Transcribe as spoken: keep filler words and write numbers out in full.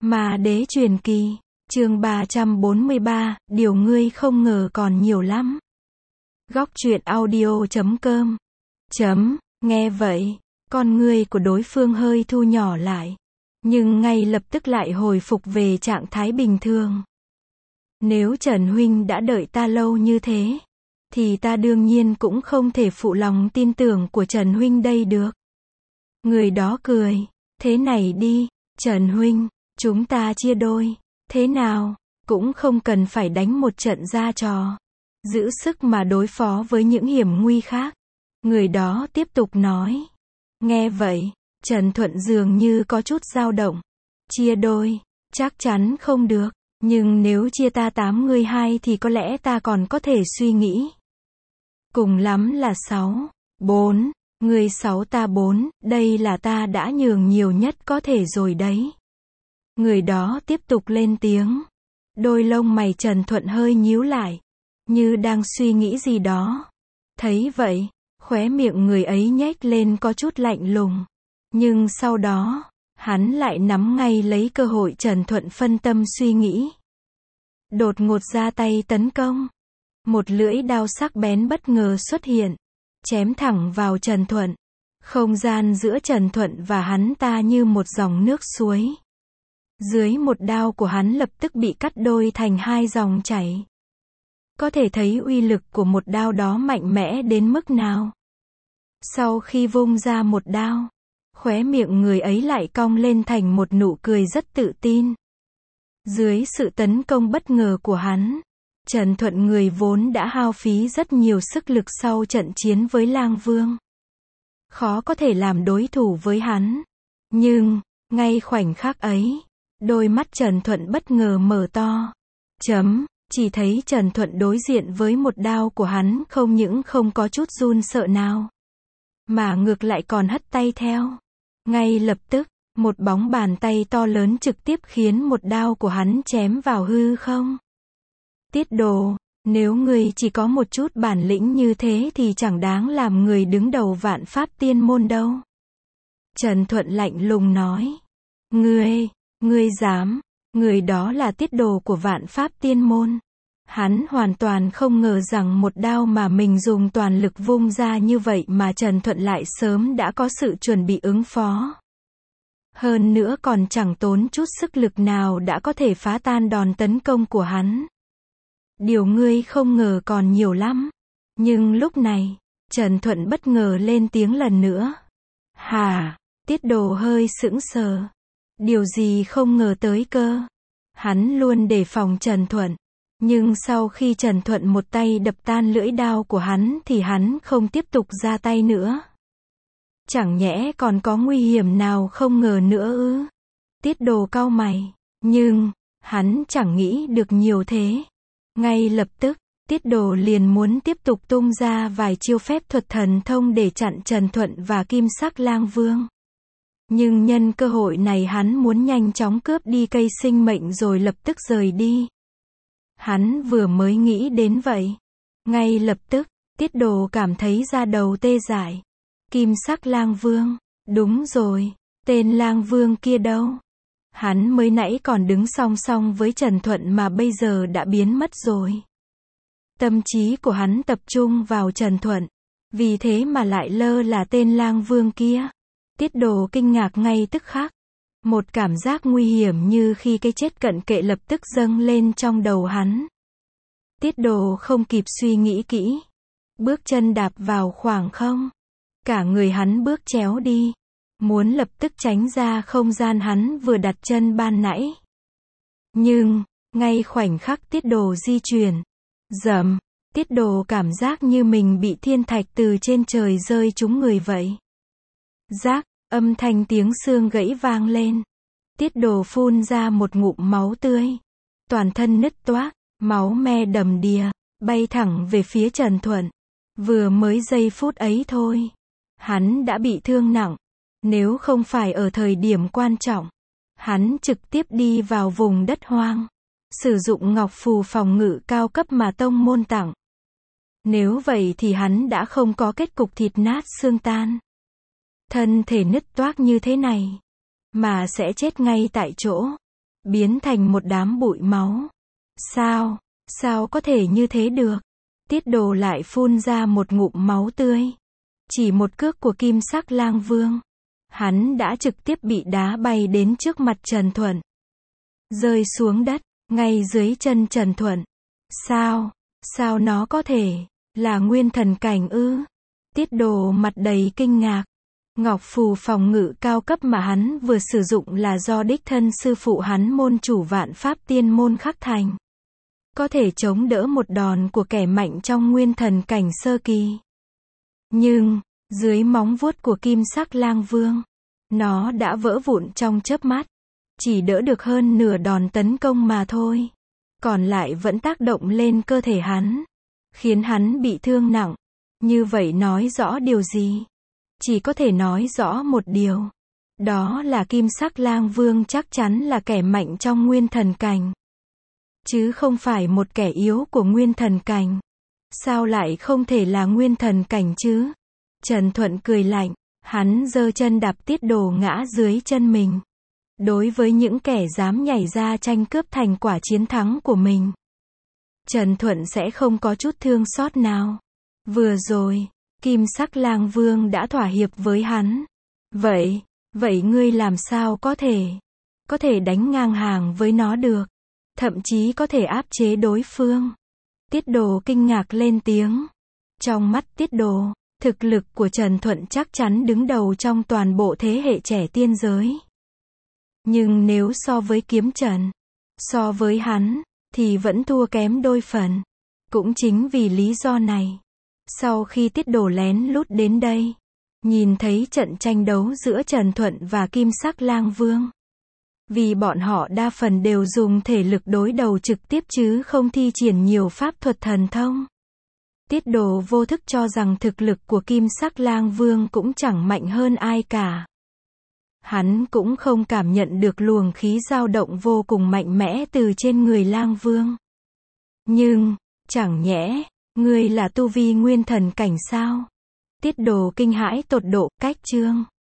Ma đế truyền kỳ, chương ba trăm bốn mươi ba, điều ngươi không ngờ còn nhiều lắm. Góc truyện audio chấm com. Chấm, nghe vậy, con ngươi của đối phương hơi thu nhỏ lại, nhưng ngay lập tức lại hồi phục về trạng thái bình thường. Nếu Trần huynh đã đợi ta lâu như thế, thì ta đương nhiên cũng không thể phụ lòng tin tưởng của Trần huynh đây được. Người đó cười, thế này đi, Trần huynh, chúng ta chia đôi, thế nào, cũng không cần phải đánh một trận ra trò, giữ sức mà đối phó với những hiểm nguy khác. Người đó tiếp tục nói. Nghe vậy, Trần Thuận dường như có chút dao động. Chia đôi, chắc chắn không được, nhưng nếu chia ta tám người hai thì có lẽ ta còn có thể suy nghĩ. Cùng lắm là sáu, bốn, người sáu ta bốn, đây là ta đã nhường nhiều nhất có thể rồi đấy. Người đó tiếp tục lên tiếng. Đôi lông mày Trần Thuận hơi nhíu lại, như đang suy nghĩ gì đó. Thấy vậy, khóe miệng người ấy nhếch lên có chút lạnh lùng. Nhưng sau đó, hắn lại nắm ngay lấy cơ hội Trần Thuận phân tâm suy nghĩ. Đột ngột ra tay tấn công. Một lưỡi đao sắc bén bất ngờ xuất hiện, chém thẳng vào Trần Thuận. Không gian giữa Trần Thuận và hắn ta như một dòng nước suối. Dưới một đao của hắn lập tức bị cắt đôi thành hai dòng chảy. Có thể thấy uy lực của một đao đó mạnh mẽ đến mức nào. Sau khi vung ra một đao, khóe miệng người ấy lại cong lên thành một nụ cười rất tự tin. Dưới sự tấn công bất ngờ của hắn, Trần Thuận người vốn đã hao phí rất nhiều sức lực sau trận chiến với Lang Vương. Khó có thể làm đối thủ với hắn. Nhưng, ngay khoảnh khắc ấy, đôi mắt Trần Thuận bất ngờ mở to. Chấm, chỉ thấy Trần Thuận đối diện với một đao của hắn không những không có chút run sợ nào, mà ngược lại còn hất tay theo. Ngay lập tức, một bóng bàn tay to lớn trực tiếp khiến một đao của hắn chém vào hư không. Tiết Đồ, nếu người chỉ có một chút bản lĩnh như thế thì chẳng đáng làm người đứng đầu Vạn Pháp Tiên Môn đâu. Trần Thuận lạnh lùng nói. Ngươi, ngươi dám, người đó là Tiết Đồ của Vạn Pháp Tiên Môn. Hắn hoàn toàn không ngờ rằng một đao mà mình dùng toàn lực vung ra như vậy mà Trần Thuận lại sớm đã có sự chuẩn bị ứng phó. Hơn nữa còn chẳng tốn chút sức lực nào đã có thể phá tan đòn tấn công của hắn. Điều ngươi không ngờ còn nhiều lắm. Nhưng lúc này, Trần Thuận bất ngờ lên tiếng lần nữa. Hả? Tiết Đồ hơi sững sờ. Điều gì không ngờ tới cơ? Hắn luôn đề phòng Trần Thuận. Nhưng sau khi Trần Thuận một tay đập tan lưỡi đao của hắn thì hắn không tiếp tục ra tay nữa. Chẳng nhẽ còn có nguy hiểm nào không ngờ nữa ư? Tiết Đồ cau mày. Nhưng, hắn chẳng nghĩ được nhiều thế. Ngay lập tức, Tiết Đồ liền muốn tiếp tục tung ra vài chiêu phép thuật thần thông để chặn Trần Thuận và Kim Sắc Lang Vương. Nhưng nhân cơ hội này hắn muốn nhanh chóng cướp đi cây sinh mệnh rồi lập tức rời đi. Hắn vừa mới nghĩ đến vậy. Ngay lập tức, Tiết Đồ cảm thấy da đầu tê dại. Kim Sắc Lang Vương, đúng rồi, tên Lang Vương kia đâu? Hắn mới nãy còn đứng song song với Trần Thuận mà bây giờ đã biến mất rồi. Tâm trí của hắn tập trung vào Trần Thuận, vì thế mà lại lơ là tên Lang Vương kia. Tiết Đồ kinh ngạc ngay tức khắc. Một cảm giác nguy hiểm như khi cái chết cận kề lập tức dâng lên trong đầu hắn. Tiết Đồ không kịp suy nghĩ kỹ. Bước chân đạp vào khoảng không. Cả người hắn bước chéo đi. Muốn lập tức tránh ra không gian hắn vừa đặt chân ban nãy. Nhưng, ngay khoảnh khắc Tiết Đồ di chuyển. Dầm, Tiết Đồ cảm giác như mình bị thiên thạch từ trên trời rơi trúng người vậy. Rác, âm thanh tiếng xương gãy vang lên. Tiết Đồ phun ra một ngụm máu tươi. Toàn thân nứt toác, máu me đầm đìa, bay thẳng về phía Trần Thuận. Vừa mới giây phút ấy thôi, hắn đã bị thương nặng. Nếu không phải ở thời điểm quan trọng, hắn trực tiếp đi vào vùng đất hoang, sử dụng ngọc phù phòng ngự cao cấp mà tông môn tặng. Nếu vậy thì hắn đã không có kết cục thịt nát xương tan. Thân thể nứt toác như thế này, mà sẽ chết ngay tại chỗ. biến thành một đám bụi máu. Sao, sao có thể như thế được? Tiết Đồ lại phun ra một ngụm máu tươi. Chỉ một cước của Kim Sắc Lang Vương, hắn đã trực tiếp bị đá bay đến trước mặt Trần Thuận. Rơi xuống đất, ngay dưới chân Trần Thuận. Sao, sao nó có thể, là nguyên thần cảnh ư? Tiết Đồ mặt đầy kinh ngạc. Ngọc phù phòng ngự cao cấp mà hắn vừa sử dụng là do đích thân sư phụ hắn môn chủ Vạn Pháp Tiên môn khắc thành. Có thể chống đỡ một đòn của kẻ mạnh trong nguyên thần cảnh sơ kỳ. Nhưng, dưới móng vuốt của Kim Sắc Lang Vương, nó đã vỡ vụn trong chớp mắt. Chỉ đỡ được hơn nửa đòn tấn công mà thôi. Còn lại vẫn tác động lên cơ thể hắn, khiến hắn bị thương nặng. Như vậy nói rõ điều gì? Chỉ có thể nói rõ một điều. Đó là Kim Sắc Lang Vương chắc chắn là kẻ mạnh trong nguyên thần cảnh. Chứ không phải một kẻ yếu của nguyên thần cảnh. Sao lại không thể là nguyên thần cảnh chứ? Trần Thuận cười lạnh, hắn giơ chân đạp Tiết Đồ ngã dưới chân mình. Đối với những kẻ dám nhảy ra tranh cướp thành quả chiến thắng của mình, Trần Thuận sẽ không có chút thương xót nào. Vừa rồi, Kim Sắc Lang Vương đã thỏa hiệp với hắn. Vậy, vậy ngươi làm sao có thể, có thể đánh ngang hàng với nó được? Thậm chí có thể áp chế đối phương. Tiết Đồ kinh ngạc lên tiếng. Trong mắt Tiết Đồ, thực lực của Trần Thuận chắc chắn đứng đầu trong toàn bộ thế hệ trẻ tiên giới. Nhưng nếu so với Kiếm Trần, so với hắn, thì vẫn thua kém đôi phần. Cũng chính vì lý do này, sau khi Tiết Đồ lén lút đến đây, nhìn thấy trận tranh đấu giữa Trần Thuận và Kim Sắc Lang Vương. Vì bọn họ đa phần đều dùng thể lực đối đầu trực tiếp chứ không thi triển nhiều pháp thuật thần thông. Tiết Đồ vô thức cho rằng thực lực của Kim Sắc Lang Vương cũng chẳng mạnh hơn ai cả. Hắn cũng không cảm nhận được luồng khí dao động vô cùng mạnh mẽ từ trên người Lang Vương. Nhưng, chẳng nhẽ, ngươi là tu vi nguyên thần cảnh sao? Tiết Đồ kinh hãi tột độ, cách chương.